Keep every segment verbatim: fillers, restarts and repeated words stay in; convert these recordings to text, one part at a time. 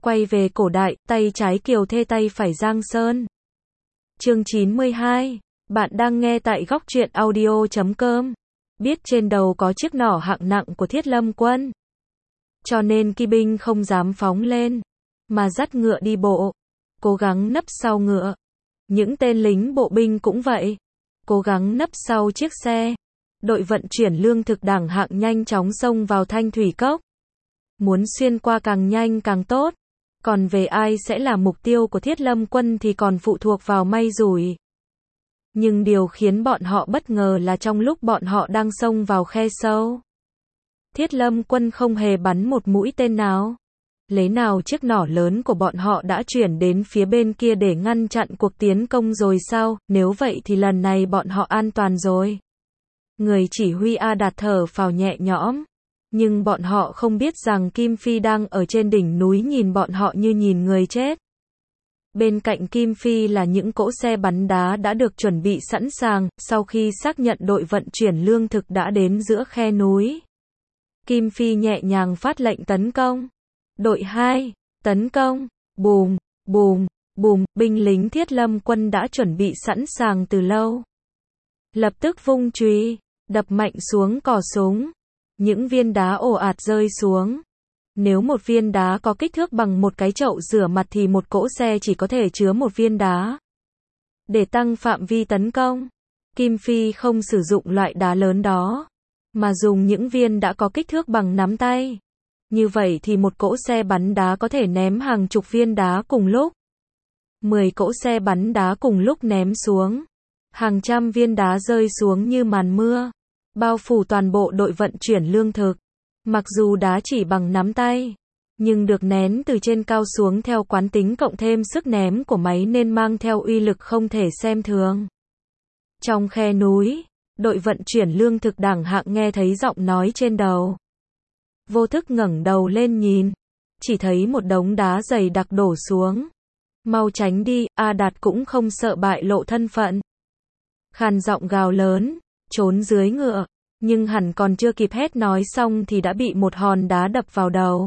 Quay về cổ đại, tay trái Kiều Thê tay phải Giang Sơn. Chương chín mươi hai. Bạn đang nghe tại góc truyện audio chấm com. Biết trên đầu có chiếc nỏ hạng nặng của Thiết Lâm quân, cho nên kỵ binh không dám phóng lên, mà dắt ngựa đi bộ, cố gắng nấp sau ngựa. Những tên lính bộ binh cũng vậy, cố gắng nấp sau chiếc xe. Đội vận chuyển lương thực đẳng hạng nhanh chóng xông vào Thanh Thủy Cốc. Muốn xuyên qua càng nhanh càng tốt. Còn về ai sẽ là mục tiêu của Thiết Lâm quân thì còn phụ thuộc vào may rủi. Nhưng điều khiến bọn họ bất ngờ là trong lúc bọn họ đang xông vào khe sâu, Thiết Lâm quân không hề bắn một mũi tên nào. Lấy nào chiếc nỏ lớn của bọn họ đã chuyển đến phía bên kia để ngăn chặn cuộc tiến công rồi sao? Nếu vậy thì lần này bọn họ an toàn rồi. Người chỉ huy A Đạt thở phào nhẹ nhõm. Nhưng bọn họ không biết rằng Kim Phi đang ở trên đỉnh núi nhìn bọn họ như nhìn người chết. Bên cạnh Kim Phi là những cỗ xe bắn đá đã được chuẩn bị sẵn sàng, sau khi xác nhận đội vận chuyển lương thực đã đến giữa khe núi. Kim Phi nhẹ nhàng phát lệnh tấn công. Đội hai, tấn công, bùm, bùm, bùm, binh lính Thiết Lâm quân đã chuẩn bị sẵn sàng từ lâu. Lập tức vung chùy, đập mạnh xuống cò súng. Những viên đá ồ ạt rơi xuống. Nếu một viên đá có kích thước bằng một cái chậu rửa mặt thì một cỗ xe chỉ có thể chứa một viên đá. Để tăng phạm vi tấn công, Kim Phi không sử dụng loại đá lớn đó, mà dùng những viên đã có kích thước bằng nắm tay. Như vậy thì một cỗ xe bắn đá có thể ném hàng chục viên đá cùng lúc. Mười cỗ xe bắn đá cùng lúc ném xuống. Hàng trăm viên đá rơi xuống như màn mưa, bao phủ toàn bộ đội vận chuyển lương thực. Mặc dù đá chỉ bằng nắm tay, nhưng được nén từ trên cao xuống theo quán tính cộng thêm sức ném của máy nên mang theo uy lực không thể xem thường. Trong khe núi, đội vận chuyển lương thực đẳng hạng nghe thấy giọng nói trên đầu. Vô thức ngẩng đầu lên nhìn, chỉ thấy một đống đá dày đặc đổ xuống. Mau tránh đi, A Đạt cũng không sợ bại lộ thân phận. Khàn giọng gào lớn, trốn dưới ngựa. Nhưng hẳn còn chưa kịp hét nói xong thì đã bị một hòn đá đập vào đầu.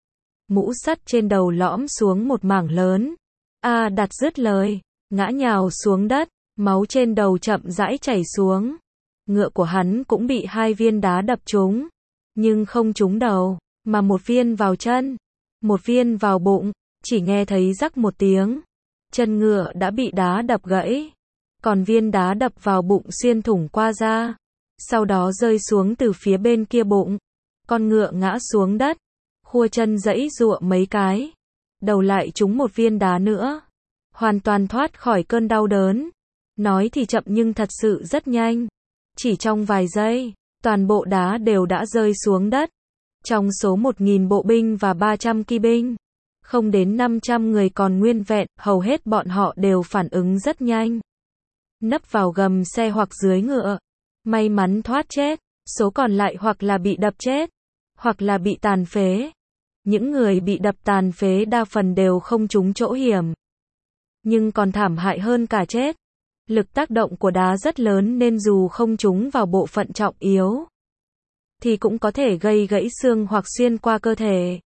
Mũ sắt trên đầu lõm xuống một mảng lớn. A Đạt dứt lời, ngã nhào xuống đất, máu trên đầu chậm rãi chảy xuống. Ngựa của hắn cũng bị hai viên đá đập trúng, nhưng không trúng đầu, mà một viên vào chân, một viên vào bụng. Chỉ nghe thấy rắc một tiếng, chân ngựa đã bị đá đập gãy, còn viên đá đập vào bụng xuyên thủng qua da. Sau đó rơi xuống từ phía bên kia bụng. Con ngựa ngã xuống đất, khua chân giãy giụa mấy cái, đầu lại trúng một viên đá nữa, hoàn toàn thoát khỏi cơn đau đớn. Nói thì chậm nhưng thật sự rất nhanh. Chỉ trong vài giây, toàn bộ đá đều đã rơi xuống đất. Trong số một nghìn bộ binh và ba trăm kỵ binh, không đến năm trăm người còn nguyên vẹn, hầu hết bọn họ đều phản ứng rất nhanh. Nấp vào gầm xe hoặc dưới ngựa. May mắn thoát chết, số còn lại hoặc là bị đập chết, hoặc là bị tàn phế. Những người bị đập tàn phế đa phần đều không trúng chỗ hiểm, nhưng còn thảm hại hơn cả chết. Lực tác động của đá rất lớn nên dù không trúng vào bộ phận trọng yếu, thì cũng có thể gây gãy xương hoặc xuyên qua cơ thể.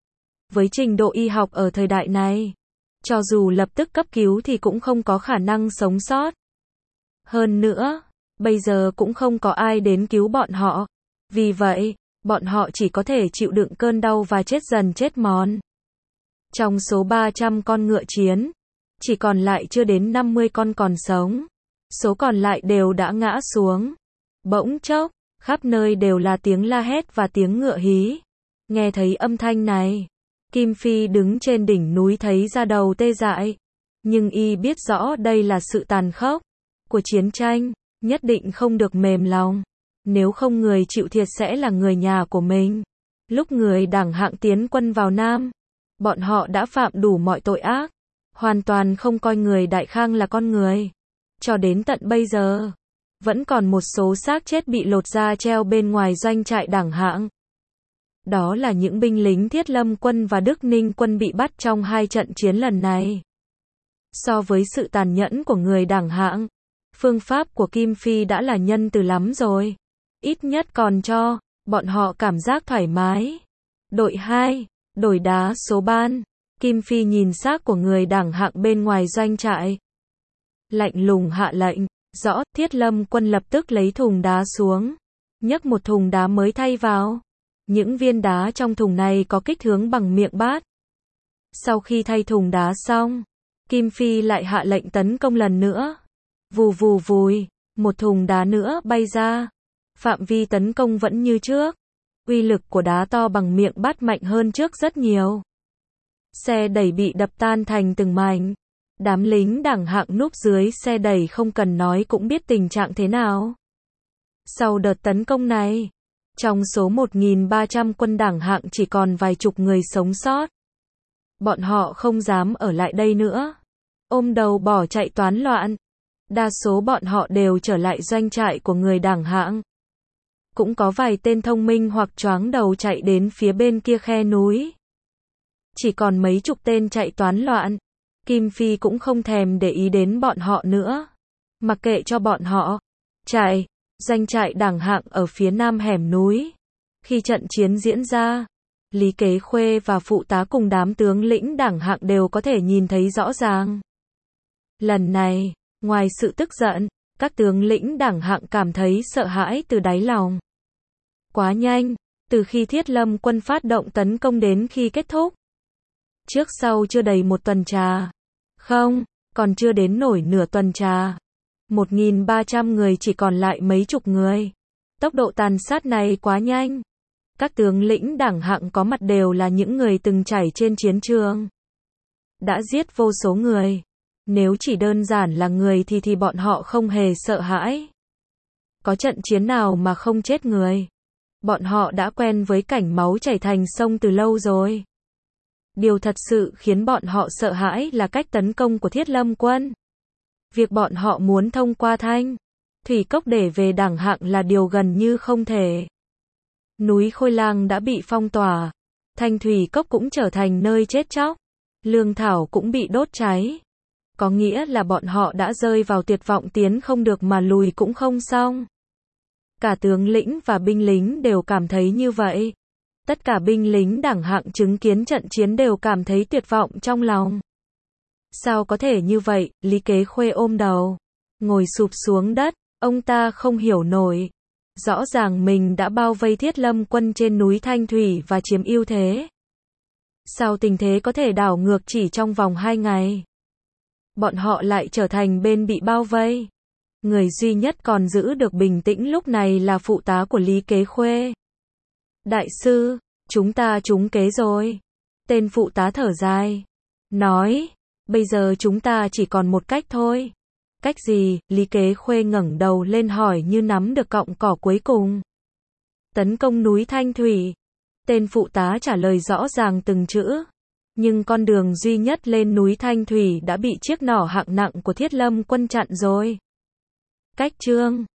Với trình độ y học ở thời đại này, cho dù lập tức cấp cứu thì cũng không có khả năng sống sót. Hơn nữa, bây giờ cũng không có ai đến cứu bọn họ. Vì vậy, bọn họ chỉ có thể chịu đựng cơn đau và chết dần chết mòn. Trong số ba trăm con ngựa chiến, chỉ còn lại chưa đến năm mươi con còn sống. Số còn lại đều đã ngã xuống. Bỗng chốc, khắp nơi đều là tiếng la hét và tiếng ngựa hí. Nghe thấy âm thanh này, Kim Phi đứng trên đỉnh núi thấy da đầu tê dại. Nhưng y biết rõ đây là sự tàn khốc của chiến tranh. Nhất định không được mềm lòng. Nếu không người chịu thiệt sẽ là người nhà của mình. Lúc người đẳng hạng tiến quân vào Nam, bọn họ đã phạm đủ mọi tội ác, hoàn toàn không coi người Đại Khang là con người. Cho đến tận bây giờ, vẫn còn một số xác chết bị lột da treo bên ngoài doanh trại đẳng hạng. Đó là những binh lính Thiết Lâm quân và Đức Ninh quân bị bắt trong hai trận chiến lần này. So với sự tàn nhẫn của người đẳng hạng, phương pháp của Kim Phi đã là nhân từ lắm rồi. Ít nhất còn cho bọn họ cảm giác thoải mái. Đội hai, đổi đá số ban. Kim Phi nhìn xác của người đảng hạng bên ngoài doanh trại. Lạnh lùng hạ lệnh, rõ, Thiết Lâm Quân lập tức lấy thùng đá xuống, nhấc một thùng đá mới thay vào. Những viên đá trong thùng này có kích thước bằng miệng bát. Sau khi thay thùng đá xong, Kim Phi lại hạ lệnh tấn công lần nữa. Vù vù vùi, một thùng đá nữa bay ra. Phạm vi tấn công vẫn như trước. Uy lực của đá to bằng miệng bát mạnh hơn trước rất nhiều. Xe đẩy bị đập tan thành từng mảnh. Đám lính đảng hạng núp dưới xe đẩy không cần nói cũng biết tình trạng thế nào. Sau đợt tấn công này, trong số một nghìn ba trăm quân đảng hạng chỉ còn vài chục người sống sót. Bọn họ không dám ở lại đây nữa. Ôm đầu bỏ chạy toán loạn. Đa số bọn họ đều trở lại doanh trại của người đảng hạng. Cũng có vài tên thông minh hoặc choáng đầu chạy đến phía bên kia khe núi. Chỉ còn mấy chục tên chạy toán loạn. Kim Phi cũng không thèm để ý đến bọn họ nữa. Mặc kệ cho bọn họ chạy. Doanh trại đảng hạng ở phía nam hẻm núi. Khi trận chiến diễn ra, Lý Kế Khuê và phụ tá cùng đám tướng lĩnh đảng hạng đều có thể nhìn thấy rõ ràng. Lần này, ngoài sự tức giận, các tướng lĩnh đảng hạng cảm thấy sợ hãi từ đáy lòng. Quá nhanh, từ khi Thiết Lâm Quân phát động tấn công đến khi kết thúc. Trước sau chưa đầy một tuần trà. Không, còn chưa đến nổi nửa tuần trà. một nghìn ba trăm người chỉ còn lại mấy chục người. Tốc độ tàn sát này quá nhanh. Các tướng lĩnh đảng hạng có mặt đều là những người từng trải trên chiến trường. Đã giết vô số người. Nếu chỉ đơn giản là người thì thì bọn họ không hề sợ hãi. Có trận chiến nào mà không chết người. Bọn họ đã quen với cảnh máu chảy thành sông từ lâu rồi. Điều thật sự khiến bọn họ sợ hãi là cách tấn công của Thiết Lâm Quân. Việc bọn họ muốn thông qua Thanh Thủy Cốc để về đảng hạng là điều gần như không thể. Núi Khôi Lang đã bị phong tỏa. Thanh Thủy Cốc cũng trở thành nơi chết chóc. Lương thảo cũng bị đốt cháy. Có nghĩa là bọn họ đã rơi vào tuyệt vọng, tiến không được mà lùi cũng không xong. Cả tướng lĩnh và binh lính đều cảm thấy như vậy. Tất cả binh lính đảng hạng chứng kiến trận chiến đều cảm thấy tuyệt vọng trong lòng. Sao có thể như vậy? Lý Kế Khuê ôm đầu, ngồi sụp xuống đất, ông ta không hiểu nổi. Rõ ràng mình đã bao vây Thiết Lâm Quân trên núi Thanh Thủy và chiếm ưu thế. Sao tình thế có thể đảo ngược chỉ trong vòng hai ngày? Bọn họ lại trở thành bên bị bao vây. Người duy nhất còn giữ được bình tĩnh lúc này là phụ tá của Lý Kế Khuê. Đại sư, chúng ta trúng kế rồi. Tên phụ tá thở dài, nói, bây giờ chúng ta chỉ còn một cách thôi. Cách gì? Lý Kế Khuê ngẩng đầu lên hỏi như nắm được cọng cỏ cuối cùng. Tấn công núi Thanh Thủy. Tên phụ tá trả lời rõ ràng từng chữ. Nhưng con đường duy nhất lên núi Thanh Thủy đã bị chiếc nỏ hạng nặng của Thiết Lâm Quân chặn rồi. Cách chương